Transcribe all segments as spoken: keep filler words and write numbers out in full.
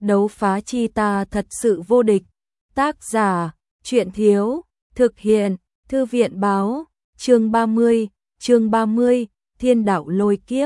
Đấu phá chi ta thật sự vô địch. Tác giả, truyện thiếu, thực hiện, thư viện báo, chương ba mươi, chương ba mươi, thiên đạo lôi kiếp.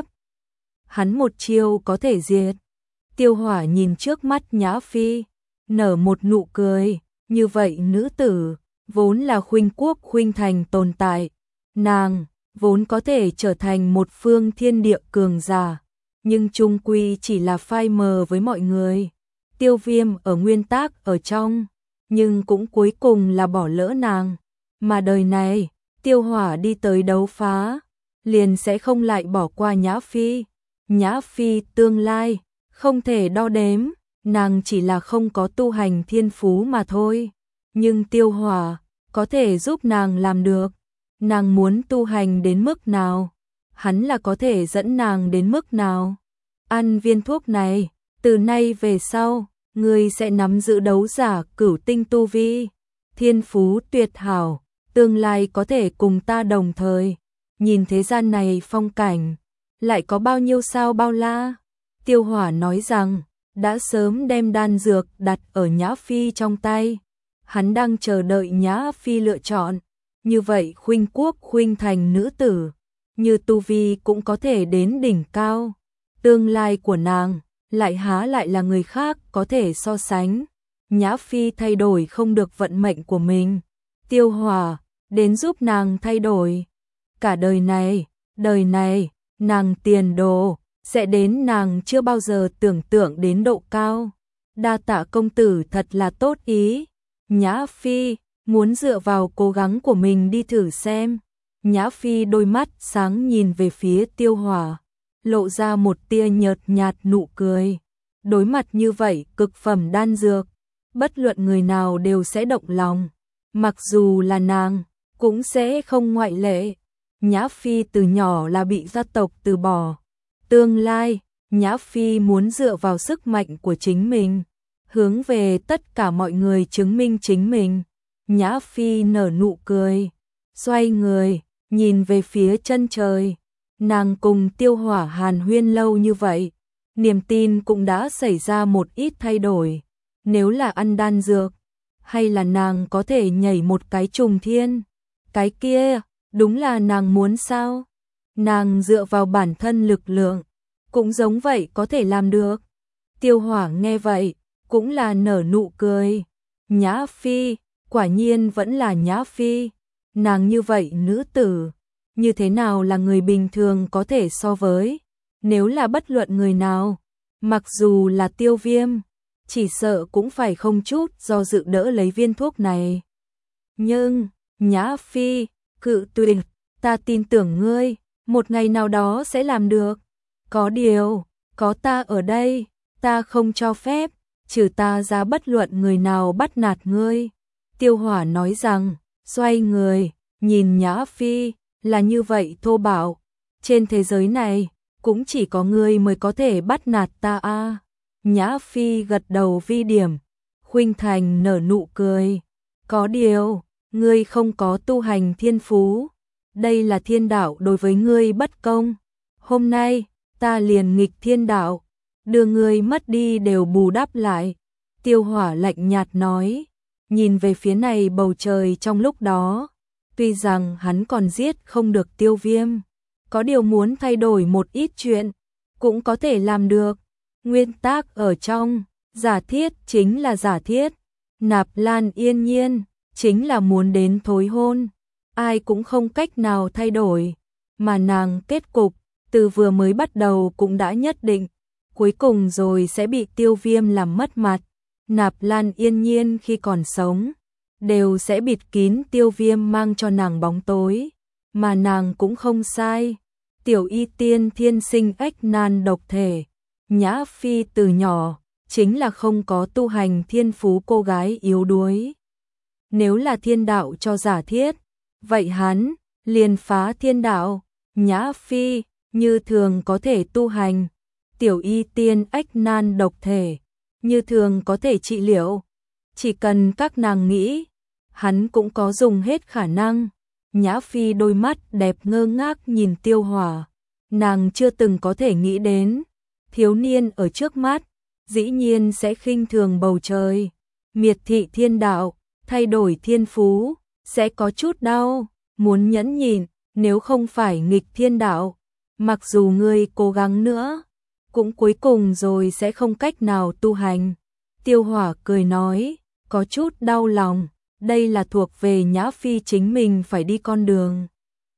Hắn một chiêu có thể diệt. Tiêu Hỏa nhìn trước mắt Nhã Phi, nở một nụ cười, như vậy nữ tử, vốn là khuynh quốc khuynh thành tồn tại. Nàng, vốn có thể trở thành một phương thiên địa cường giả, nhưng chung quy chỉ là phai mờ với mọi người. Tiêu Viêm ở nguyên tác ở trong, nhưng cũng cuối cùng là bỏ lỡ nàng. Mà đời này, Tiêu Hỏa đi tới đấu phá, liền sẽ không lại bỏ qua Nhã Phi. Nhã Phi tương lai, không thể đo đếm, nàng chỉ là không có tu hành thiên phú mà thôi. Nhưng Tiêu Hỏa, có thể giúp nàng làm được. Nàng muốn tu hành đến mức nào, hắn là có thể dẫn nàng đến mức nào. Ăn viên thuốc này, từ nay về sau, ngươi sẽ nắm giữ đấu giả cửu tinh tu vi, thiên phú tuyệt hảo, tương lai có thể cùng ta đồng thời. Nhìn thế gian này phong cảnh, lại có bao nhiêu sao bao la. Tiêu Hỏa nói rằng, đã sớm đem đan dược đặt ở Nhã Phi trong tay. Hắn đang chờ đợi Nhã Phi lựa chọn. Như vậy khuynh quốc khuynh thành nữ tử, như tu vi cũng có thể đến đỉnh cao. Tương lai của nàng, lại há lại là người khác có thể so sánh. Nhã Phi thay đổi không được vận mệnh của mình. Tiêu Hỏa, đến giúp nàng thay đổi. Cả đời này, đời này, nàng tiền đồ, sẽ đến nàng chưa bao giờ tưởng tượng đến độ cao. Đa tạ công tử thật là tốt ý. Nhã Phi, muốn dựa vào cố gắng của mình đi thử xem. Nhã Phi đôi mắt sáng nhìn về phía Tiêu Hỏa, lộ ra một tia nhợt nhạt nụ cười. Đối mặt như vậy cực phẩm đan dược, bất luận người nào đều sẽ động lòng. Mặc dù là nàng, cũng sẽ không ngoại lệ. Nhã Phi từ nhỏ là bị gia tộc từ bỏ. Tương lai, Nhã Phi muốn dựa vào sức mạnh của chính mình, hướng về tất cả mọi người chứng minh chính mình. Nhã Phi nở nụ cười, xoay người, nhìn về phía chân trời. Nàng cùng Tiêu Hỏa hàn huyên lâu như vậy, niềm tin cũng đã xảy ra một ít thay đổi. Nếu là ăn đan dược, hay là nàng có thể nhảy một cái trùng thiên, cái kia, đúng là nàng muốn sao? Nàng dựa vào bản thân lực lượng, cũng giống vậy có thể làm được. Tiêu Hỏa nghe vậy, cũng là nở nụ cười. Nhã Phi, quả nhiên vẫn là Nhã Phi. Nàng như vậy nữ tử, như thế nào là người bình thường có thể so với. Nếu là bất luận người nào, mặc dù là Tiêu Viêm, chỉ sợ cũng phải không chút do dự đỡ lấy viên thuốc này. Nhưng, Nhã Phi, cự tuyệt, ta tin tưởng ngươi, một ngày nào đó sẽ làm được. Có điều, có ta ở đây, ta không cho phép, trừ ta ra bất luận người nào bắt nạt ngươi. Tiêu Hỏa nói rằng, xoay người, nhìn Nhã Phi, là như vậy thô bạo. Trên thế giới này, cũng chỉ có ngươi mới có thể bắt nạt ta a. À. Nhã Phi gật đầu vi điểm, khuynh thành nở nụ cười. Có điều, ngươi không có tu hành thiên phú. Đây là thiên đạo đối với ngươi bất công. Hôm nay, ta liền nghịch thiên đạo, đưa ngươi mất đi đều bù đắp lại. Tiêu Hỏa lạnh nhạt nói, nhìn về phía này bầu trời trong lúc đó. Tuy rằng hắn còn giết không được Tiêu Viêm, có điều muốn thay đổi một ít chuyện, cũng có thể làm được. Nguyên tác ở trong, giả thiết chính là giả thiết. Nạp Lan Yên Nhiên, chính là muốn đến thối hôn. Ai cũng không cách nào thay đổi. Mà nàng kết cục, từ vừa mới bắt đầu cũng đã nhất định. Cuối cùng rồi sẽ bị Tiêu Viêm làm mất mặt. Nạp Lan Yên Nhiên khi còn sống, đều sẽ bịt kín Tiêu Viêm mang cho nàng bóng tối. Mà nàng cũng không sai. Tiểu y tiên thiên sinh ách nan độc thể. Nhã Phi từ nhỏ, chính là không có tu hành thiên phú cô gái yếu đuối. Nếu là thiên đạo cho giả thiết, vậy hắn, liền phá thiên đạo. Nhã Phi, như thường có thể tu hành. Tiểu y tiên ách nan độc thể, như thường có thể trị liệu. Chỉ cần các nàng nghĩ, hắn cũng có dùng hết khả năng. Nhã Phi đôi mắt đẹp ngơ ngác nhìn Tiêu Hỏa. Nàng chưa từng có thể nghĩ đến, thiếu niên ở trước mắt, dĩ nhiên sẽ khinh thường bầu trời. Miệt thị thiên đạo, thay đổi thiên phú, sẽ có chút đau, muốn nhẫn nhịn, nếu không phải nghịch thiên đạo, mặc dù ngươi cố gắng nữa, cũng cuối cùng rồi sẽ không cách nào tu hành. Tiêu Hỏa cười nói, có chút đau lòng, đây là thuộc về Nhã Phi chính mình phải đi con đường.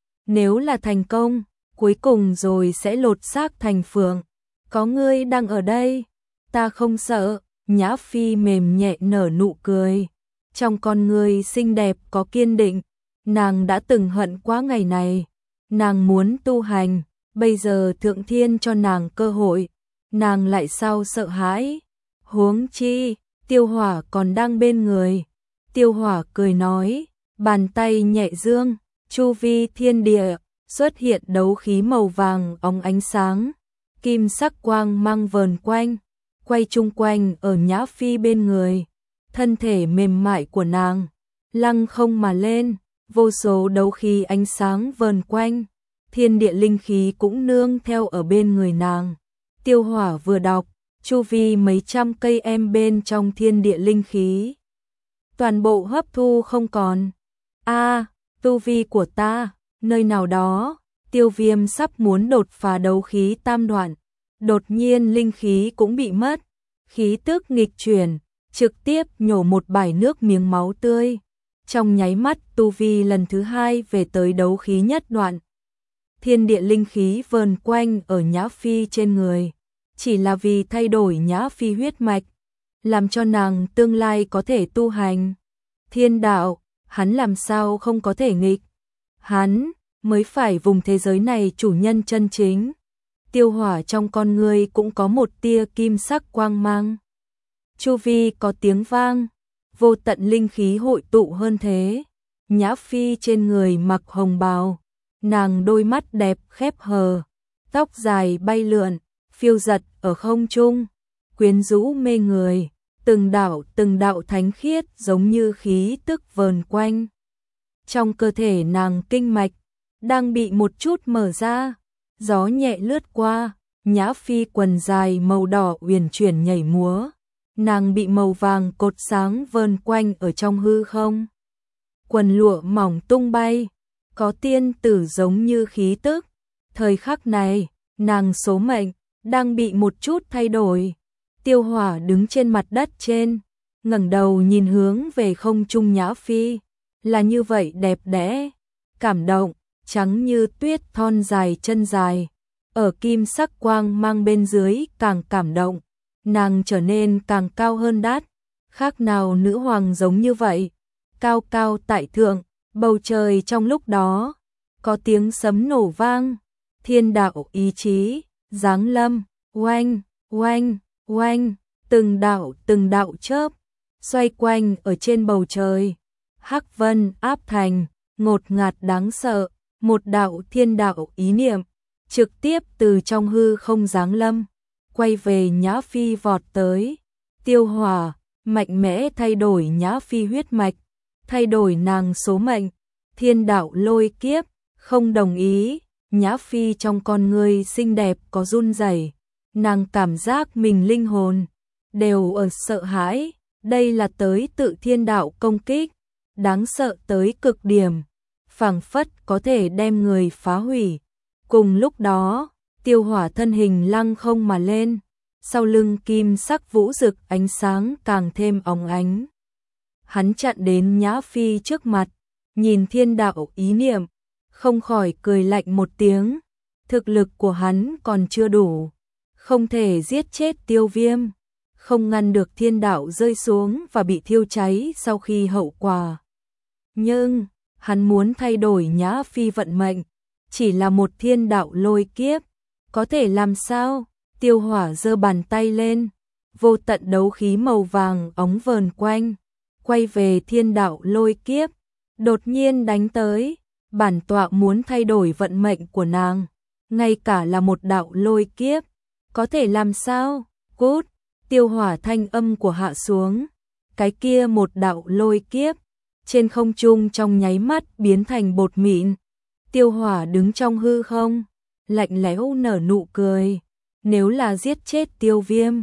Nếu là thành công, cuối cùng rồi sẽ lột xác thành phượng. Có ngươi đang ở đây, ta không sợ. Nhã Phi mềm nhẹ nở nụ cười. Trong con ngươi xinh đẹp có kiên định. Nàng đã từng hận quá ngày này. Nàng muốn tu hành, bây giờ Thượng Thiên cho nàng cơ hội. Nàng lại sao sợ hãi? Huống chi, Tiêu Hỏa còn đang bên người. Tiêu Hỏa cười nói, bàn tay nhẹ dương, chu vi thiên địa xuất hiện đấu khí màu vàng óng ánh sáng, kim sắc quang mang vờn quanh, quay chung quanh ở Nhã Phi bên người. Thân thể mềm mại của nàng lăng không mà lên, vô số đấu khí ánh sáng vờn quanh, thiên địa linh khí cũng nương theo ở bên người nàng. Tiêu Hỏa vừa đọc, chu vi mấy trăm cây em bên trong thiên địa linh khí toàn bộ hấp thu không còn. A, tu vi của ta, nơi nào đó, Tiêu Viêm sắp muốn đột phá đấu khí tam đoạn, đột nhiên linh khí cũng bị mất, khí tức nghịch chuyển, trực tiếp nhổ một bãi nước miếng máu tươi. Trong nháy mắt tu vi lần thứ hai về tới đấu khí nhất đoạn. Thiên địa linh khí vờn quanh ở Nhã Phi trên người, chỉ là vì thay đổi Nhã Phi huyết mạch, làm cho nàng tương lai có thể tu hành. Thiên đạo, hắn làm sao không có thể nghịch? Hắn mới phải vùng thế giới này chủ nhân chân chính. Tiêu Hỏa trong con ngươi cũng có một tia kim sắc quang mang. Chu vi có tiếng vang, vô tận linh khí hội tụ hơn thế. Nhã Phi trên người mặc hồng bào, nàng đôi mắt đẹp khép hờ, tóc dài bay lượn, phiêu giật ở không trung, quyến rũ mê người, từng đạo từng đạo thánh khiết giống như khí tức vờn quanh. Trong cơ thể nàng kinh mạch đang bị một chút mở ra, gió nhẹ lướt qua, Nhã Phi quần dài màu đỏ uyển chuyển nhảy múa, nàng bị màu vàng cột sáng vờn quanh ở trong hư không. Quần lụa mỏng tung bay, có tiên tử giống như khí tức. Thời khắc này, nàng số mệnh đang bị một chút thay đổi. Tiêu Hỏa đứng trên mặt đất trên, ngẩng đầu nhìn hướng về không trung Nhã Phi, là như vậy đẹp đẽ, cảm động, trắng như tuyết thon dài chân dài, ở kim sắc quang mang bên dưới càng cảm động, nàng trở nên càng cao hơn đát, khác nào nữ hoàng giống như vậy, cao cao tại thượng. Bầu trời trong lúc đó có tiếng sấm nổ vang, thiên đạo ý chí giáng lâm, oanh oanh oanh, từng đạo từng đạo chớp xoay quanh ở trên bầu trời. Hắc vân áp thành, ngột ngạt đáng sợ, một đạo thiên đạo ý niệm trực tiếp từ trong hư không giáng lâm, quay về Nhã Phi vọt tới. Tiêu Hỏa mạnh mẽ thay đổi Nhã Phi huyết mạch, thay đổi nàng số mệnh. Thiên đạo lôi kiếp, không đồng ý. Nhã Phi trong con ngươi xinh đẹp có run rẩy, nàng cảm giác mình linh hồn đều ở sợ hãi, đây là tới tự thiên đạo công kích, đáng sợ tới cực điểm, phảng phất có thể đem người phá hủy. Cùng lúc đó, Tiêu Hỏa thân hình lăng không mà lên, sau lưng kim sắc vũ rực ánh sáng càng thêm óng ánh. Hắn chặn đến Nhã Phi trước mặt, nhìn thiên đạo ý niệm, không khỏi cười lạnh một tiếng. Thực lực của hắn còn chưa đủ, không thể giết chết Tiêu Viêm, không ngăn được thiên đạo rơi xuống và bị thiêu cháy sau khi hậu quả. Nhưng, hắn muốn thay đổi Nhã Phi vận mệnh, chỉ là một thiên đạo lôi kiếp, có thể làm sao? Tiêu Hỏa giơ bàn tay lên, vô tận đấu khí màu vàng óng vờn quanh, quay về thiên đạo lôi kiếp, đột nhiên đánh tới. Bản tọa muốn thay đổi vận mệnh của nàng, ngay cả là một đạo lôi kiếp, có thể làm sao? Cút! Tiêu Hỏa thanh âm của hạ xuống, cái kia một đạo lôi kiếp, trên không trung trong nháy mắt biến thành bột mịn. Tiêu Hỏa đứng trong hư không, lạnh lẽo nở nụ cười, nếu là giết chết Tiêu Viêm,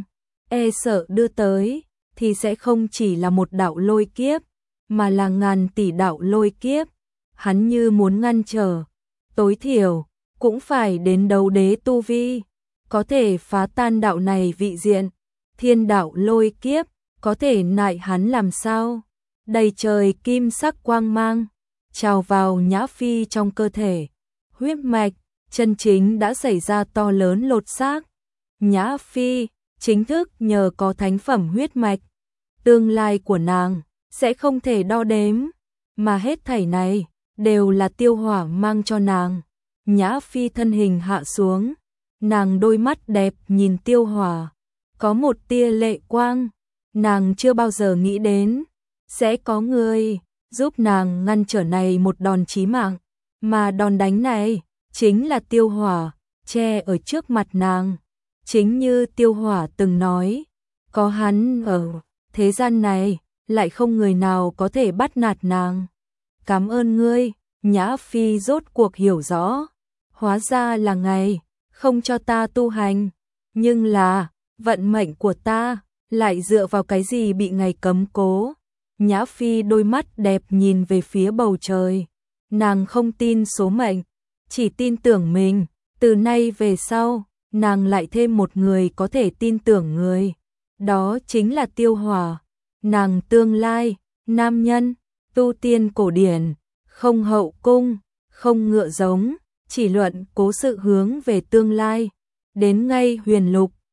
e sợ đưa tới thì sẽ không chỉ là một đạo lôi kiếp, mà là ngàn tỷ đạo lôi kiếp. Hắn như muốn ngăn trở, tối thiểu cũng phải đến đấu đế tu vi, có thể phá tan đạo này vị diện. Thiên đạo lôi kiếp có thể nại hắn làm sao? Đầy trời kim sắc quang mang trào vào Nhã Phi trong cơ thể, huyết mạch chân chính đã xảy ra to lớn lột xác. Nhã Phi chính thức nhờ có thánh phẩm huyết mạch, tương lai của nàng sẽ không thể đo đếm, mà hết thảy này đều là Tiêu Hỏa mang cho nàng. Nhã Phi thân hình hạ xuống, nàng đôi mắt đẹp nhìn Tiêu Hỏa, có một tia lệ quang, nàng chưa bao giờ nghĩ đến sẽ có người giúp nàng ngăn trở này một đòn chí mạng, mà đòn đánh này chính là Tiêu Hỏa che ở trước mặt nàng. Chính như Tiêu Hỏa từng nói, có hắn ở thế gian này, lại không người nào có thể bắt nạt nàng. Cảm ơn ngươi. Nhã Phi rốt cuộc hiểu rõ, hóa ra là ngày không cho ta tu hành, nhưng là vận mệnh của ta lại dựa vào cái gì bị ngày cấm cố. Nhã Phi đôi mắt đẹp nhìn về phía bầu trời, nàng không tin số mệnh, chỉ tin tưởng mình. Từ nay về sau, nàng lại thêm một người có thể tin tưởng người, đó chính là Tiêu Hỏa. Nàng tương lai, nam nhân, tu tiên cổ điển, không hậu cung, không ngựa giống, chỉ luận cố sự hướng về tương lai. Đến ngay huyền lục,